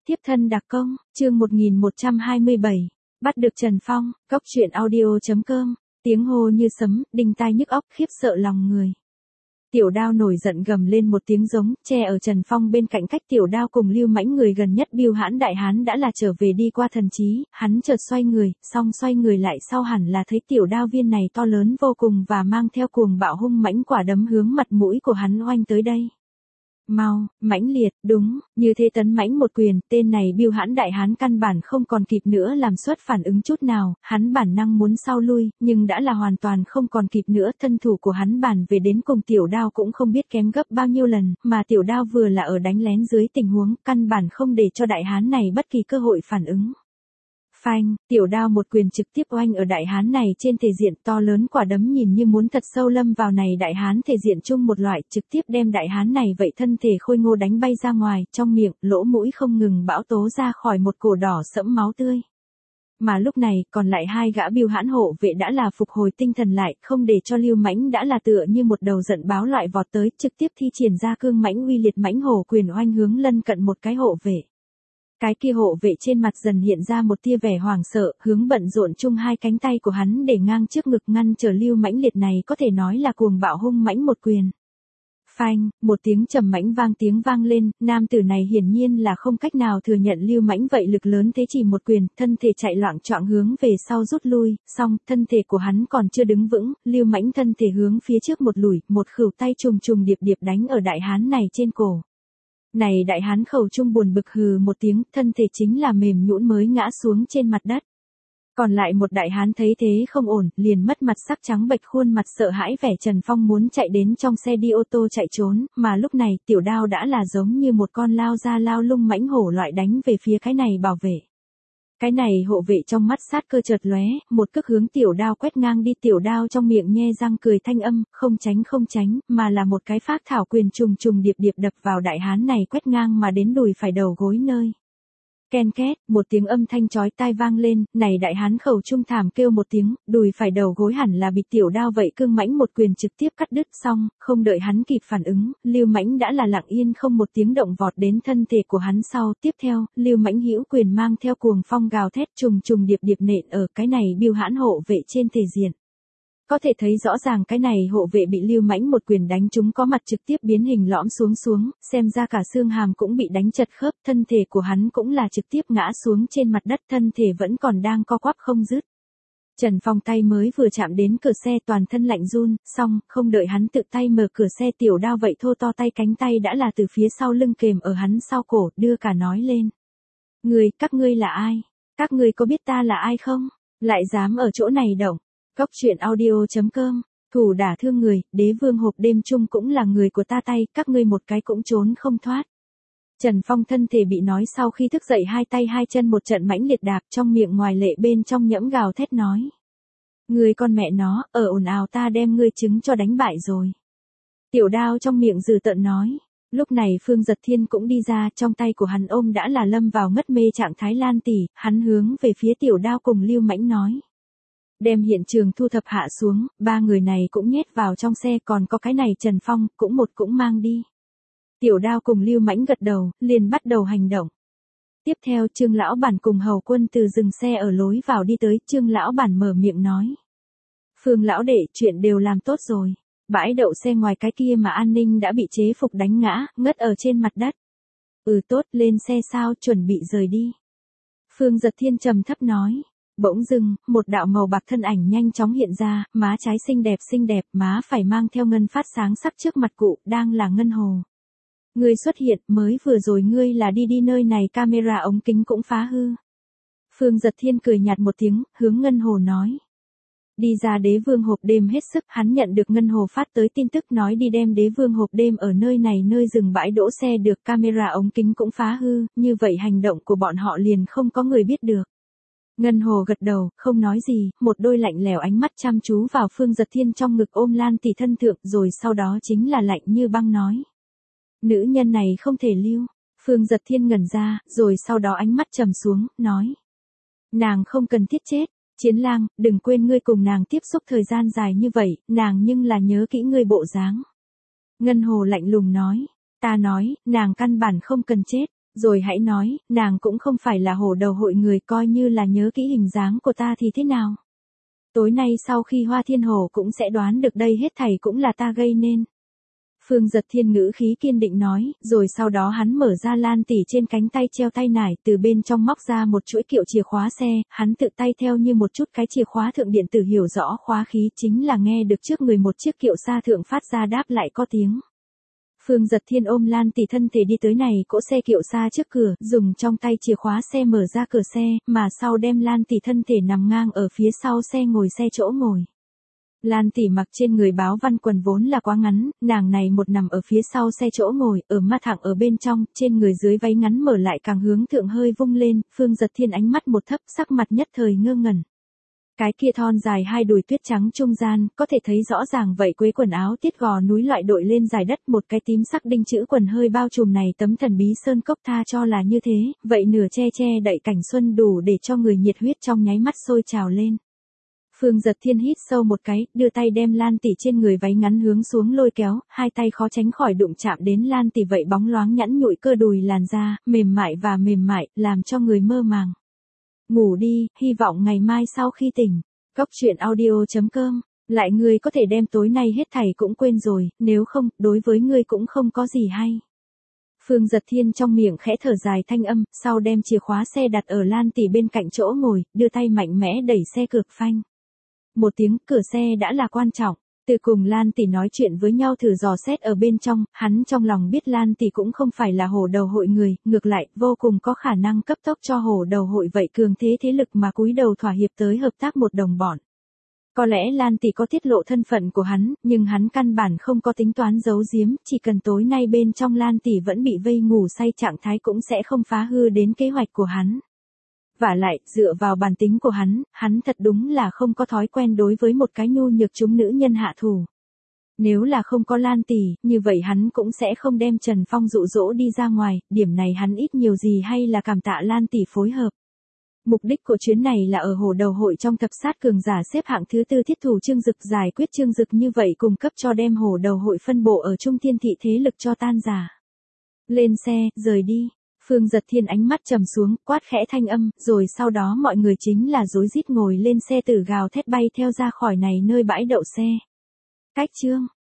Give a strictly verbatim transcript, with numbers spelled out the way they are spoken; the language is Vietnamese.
Tiếp thân đặc công, chương một nghìn một trăm hai mươi bảy, bắt được Trần Phong, cốc truyện audio chấm com, tiếng hô như sấm, đinh tai nhức óc, khiếp sợ lòng người. Tiểu Đao nổi giận gầm lên một tiếng giống, che ở Trần Phong bên cạnh cách Tiểu Đao cùng Lưu Mãnh người gần nhất Bưu Hãn đại hán đã là trở về đi qua thần trí, hắn chợt xoay người, xong xoay người lại sau hẳn là thấy Tiểu Đao viên này to lớn vô cùng và mang theo cuồng bạo hung mãnh quả đấm hướng mặt mũi của hắn oanh tới đây. Mau, mãnh liệt, đúng, như thế tấn mãnh một quyền, tên này Bưu Hãn đại hán căn bản không còn kịp nữa làm suất phản ứng chút nào, hắn bản năng muốn sau lui, nhưng đã là hoàn toàn không còn kịp nữa, thân thủ của hắn bản về đến cùng Tiểu Đao cũng không biết kém gấp bao nhiêu lần, mà Tiểu Đao vừa là ở đánh lén dưới tình huống, căn bản không để cho đại hán này bất kỳ cơ hội phản ứng. Phanh, Tiểu Đao một quyền trực tiếp oanh ở đại hán này trên thể diện, to lớn quả đấm nhìn như muốn thật sâu lâm vào này đại hán thể diện chung một loại, trực tiếp đem đại hán này vậy thân thể khôi ngô đánh bay ra ngoài, trong miệng, lỗ mũi không ngừng bão tố ra khỏi một cổ đỏ sẫm máu tươi. Mà lúc này, còn lại hai gã Bưu Hãn hộ vệ đã là phục hồi tinh thần lại, không để cho Lưu Mãnh đã là tựa như một đầu giận báo loại vọt tới, trực tiếp thi triển ra cương mãnh uy liệt mãnh hổ quyền oanh hướng lân cận một cái hộ vệ. Cái kia hộ vệ trên mặt dần hiện ra một tia vẻ hoảng sợ, hướng bận rộn chung hai cánh tay của hắn để ngang trước ngực ngăn trở Lưu Mãnh liệt này có thể nói là cuồng bạo hung mãnh một quyền. Phanh, một tiếng trầm mãnh vang tiếng vang lên, nam tử này hiển nhiên là không cách nào thừa nhận Lưu Mãnh vậy lực lớn thế chỉ một quyền, thân thể chạy loạng choạng hướng về sau rút lui, xong, thân thể của hắn còn chưa đứng vững, Lưu Mãnh thân thể hướng phía trước một lùi, một khửu tay trùng trùng điệp điệp đánh ở đại hán này trên cổ. Này đại hán khẩu trung buồn bực hừ một tiếng, thân thể chính là mềm nhũn mới ngã xuống trên mặt đất. Còn lại một đại hán thấy thế không ổn, liền mất mặt sắc trắng bệch khuôn mặt sợ hãi vẻ Trần Phong muốn chạy đến trong xe đi ô tô chạy trốn, mà lúc này Tiểu Đao đã là giống như một con lao ra lao lung mãnh hổ loại đánh về phía cái này bảo vệ. Cái này hộ vệ trong mắt sát cơ chợt lóe, một cước hướng Tiểu Đao quét ngang đi, Tiểu Đao trong miệng nhe răng cười thanh âm, không tránh không tránh, mà là một cái phác thảo quyền trùng trùng điệp điệp đập vào đại hán này quét ngang mà đến đùi phải đầu gối nơi. Ken két, một tiếng âm thanh chói tai vang lên, này đại hán khẩu trung thảm kêu một tiếng, đùi phải đầu gối hẳn là bị Tiểu Đao vậy cương mãnh một quyền trực tiếp cắt đứt xong, không đợi hắn kịp phản ứng, Lưu Mãnh đã là lặng yên không một tiếng động vọt đến thân thể của hắn sau, tiếp theo, Lưu Mãnh hữu quyền mang theo cuồng phong gào thét trùng trùng điệp điệp nện ở cái này Bưu Hãn hộ vệ trên thể diện. Có thể thấy rõ ràng cái này hộ vệ bị Lưu Mãnh một quyền đánh trúng có mặt trực tiếp biến hình lõm xuống xuống, xem ra cả xương hàm cũng bị đánh chật khớp, thân thể của hắn cũng là trực tiếp ngã xuống trên mặt đất, thân thể vẫn còn đang co quắp không dứt. Trần Phong tay mới vừa chạm đến cửa xe toàn thân lạnh run, xong, không đợi hắn tự tay mở cửa xe Tiểu Đao vậy thô to tay cánh tay đã là từ phía sau lưng kềm ở hắn sau cổ, đưa cả nói lên. Người, các ngươi là ai? Các ngươi có biết ta là ai không? Lại dám ở chỗ này động. Cốc truyện audio chấm com, thủ đả thương người, đế vương hộp đêm chung cũng là người của ta tay, các ngươi một cái cũng trốn không thoát. Trần Phong thân thể bị nói sau khi thức dậy hai tay hai chân một trận mãnh liệt đạp trong miệng ngoài lệ bên trong nhẫm gào thét nói. Người con mẹ nó, ở ồn ào ta đem ngươi trứng cho đánh bại rồi. Tiểu Đao trong miệng dừ tợn nói. Lúc này Phương Giật Thiên cũng đi ra, trong tay của hắn ôm đã là lâm vào ngất mê trạng thái Lan tỷ, hắn hướng về phía Tiểu Đao cùng Lưu Mãnh nói. Đem hiện trường thu thập hạ xuống, ba người này cũng nhét vào trong xe, còn có cái này Trần Phong, cũng một cũng mang đi. Tiểu Đao cùng Lưu Mãnh gật đầu, liền bắt đầu hành động. Tiếp theo Trương lão bản cùng hầu quân từ dừng xe ở lối vào đi tới, Trương lão bản mở miệng nói. Phương lão đệ, chuyện đều làm tốt rồi. Bãi đậu xe ngoài cái kia mà an ninh đã bị chế phục đánh ngã, ngất ở trên mặt đất. Ừ tốt, lên xe sao, chuẩn bị rời đi. Phương Giật Thiên trầm thấp nói. Bỗng dưng, một đạo màu bạc thân ảnh nhanh chóng hiện ra, má trái xinh đẹp xinh đẹp, má phải mang theo ngân phát sáng sắc trước mặt cụ, đang là Ngân Hồ. Ngươi xuất hiện, mới vừa rồi ngươi là đi đi nơi này camera ống kính cũng phá hư. Phương Giật Thiên cười nhạt một tiếng, hướng Ngân Hồ nói. Đi ra đế vương hộp đêm hết sức, hắn nhận được Ngân Hồ phát tới tin tức nói đi đem đế vương hộp đêm ở nơi này nơi dừng bãi đỗ xe được camera ống kính cũng phá hư, như vậy hành động của bọn họ liền không có người biết được. Ngân Hồ gật đầu, không nói gì, một đôi lạnh lẽo ánh mắt chăm chú vào Phương Giật Thiên trong ngực ôm Lan tỷ thân thượng, rồi sau đó chính là lạnh như băng nói. Nữ nhân này không thể lưu. Phương Giật Thiên ngẩn ra, rồi sau đó ánh mắt trầm xuống, nói. Nàng không cần thiết chết, Chiến Lang, đừng quên ngươi cùng nàng tiếp xúc thời gian dài như vậy, nàng nhưng là nhớ kỹ ngươi bộ dáng. Ngân Hồ lạnh lùng nói, ta nói, nàng căn bản không cần chết. rồi hãy nói, nàng cũng không phải là hổ đầu hội người, coi như là nhớ kỹ hình dáng của ta thì thế nào. Tối nay sau khi Hoa Thiên Hổ cũng sẽ đoán được đây hết thảy cũng là ta gây nên. Phương Giật Thiên ngữ khí kiên định nói, rồi sau đó hắn mở ra Lan Tỷ trên cánh tay treo tay nải, từ bên trong móc ra một chuỗi kiệu chìa khóa xe, hắn tự tay theo như một chút cái chìa khóa thượng điện tử hiểu rõ khóa khí, chính là nghe được trước người một chiếc kiệu xa thượng phát ra đáp lại có tiếng. Phương Giật Thiên ôm Lan Tỷ thân thể đi tới này cỗ xe kiệu xa trước cửa, dùng trong tay chìa khóa xe mở ra cửa xe, mà sau đem Lan Tỷ thân thể nằm ngang ở phía sau xe ngồi xe chỗ ngồi. Lan Tỷ mặc trên người báo văn quần vốn là quá ngắn, nàng này một nằm ở phía sau xe chỗ ngồi, ở mắt thẳng ở bên trong, trên người dưới váy ngắn mở lại càng hướng thượng hơi vung lên, Phương Giật Thiên ánh mắt một thấp, sắc mặt nhất thời ngơ ngẩn. Cái kia thon dài hai đùi tuyết trắng trung gian, có thể thấy rõ ràng vậy quế quần áo tiết gò núi loại đội lên dài đất, một cái tím sắc đinh chữ quần hơi bao trùm này tấm thần bí sơn cốc tha cho là như thế, vậy nửa che che đậy cảnh xuân đủ để cho người nhiệt huyết trong nháy mắt sôi trào lên. Phương Giật Thiên hít sâu một cái, đưa tay đem Lan Tỷ trên người váy ngắn hướng xuống lôi kéo, hai tay khó tránh khỏi đụng chạm đến Lan Tỷ vậy bóng loáng nhẵn nhụi cơ đùi làn da, mềm mại và mềm mại, làm cho người mơ màng. Ngủ đi, hy vọng ngày mai sau khi tỉnh. Góc truyện audio chấm com, lại ngươi có thể đem tối nay hết thảy cũng quên rồi, nếu không, đối với ngươi cũng không có gì hay. Phương Giật Thiên trong miệng khẽ thở dài thanh âm, sau đem chìa khóa xe đặt ở Lan Tỷ bên cạnh chỗ ngồi, đưa tay mạnh mẽ đẩy xe cực phanh. Một tiếng, cửa xe đã là quan trọng. Từ cùng Lan Tỷ nói chuyện với nhau thử dò xét ở bên trong, hắn trong lòng biết Lan Tỷ cũng không phải là hổ đầu hội người, ngược lại, vô cùng có khả năng cấp tốc cho hổ đầu hội vậy cường thế thế lực mà cúi đầu thỏa hiệp tới hợp tác một đồng bọn. Có lẽ Lan Tỷ có tiết lộ thân phận của hắn, nhưng hắn căn bản không có tính toán giấu giếm, chỉ cần tối nay bên trong Lan Tỷ vẫn bị vây ngủ say trạng thái cũng sẽ không phá hư đến kế hoạch của hắn. Vả lại, dựa vào bản tính của hắn, hắn thật đúng là không có thói quen đối với một cái nhu nhược chúng nữ nhân hạ thủ. Nếu là không có Lan Tỷ, như vậy hắn cũng sẽ không đem Trần Phong dụ dỗ đi ra ngoài, điểm này hắn ít nhiều gì hay là cảm tạ Lan Tỷ phối hợp. Mục đích của chuyến này là ở hổ đầu hội trong thập sát cường giả xếp hạng thứ tư thiết thủ Trương Dực giải quyết Trương Dực, như vậy cung cấp cho đem hổ đầu hội phân bộ ở Trung Thiên thị thế lực cho tan rã. Lên xe, rời đi. Phương Giật Thiên ánh mắt trầm xuống, quát khẽ thanh âm, rồi sau đó mọi người chính là rối rít ngồi lên xe tử gào thét bay theo ra khỏi này nơi bãi đậu xe. Cách chương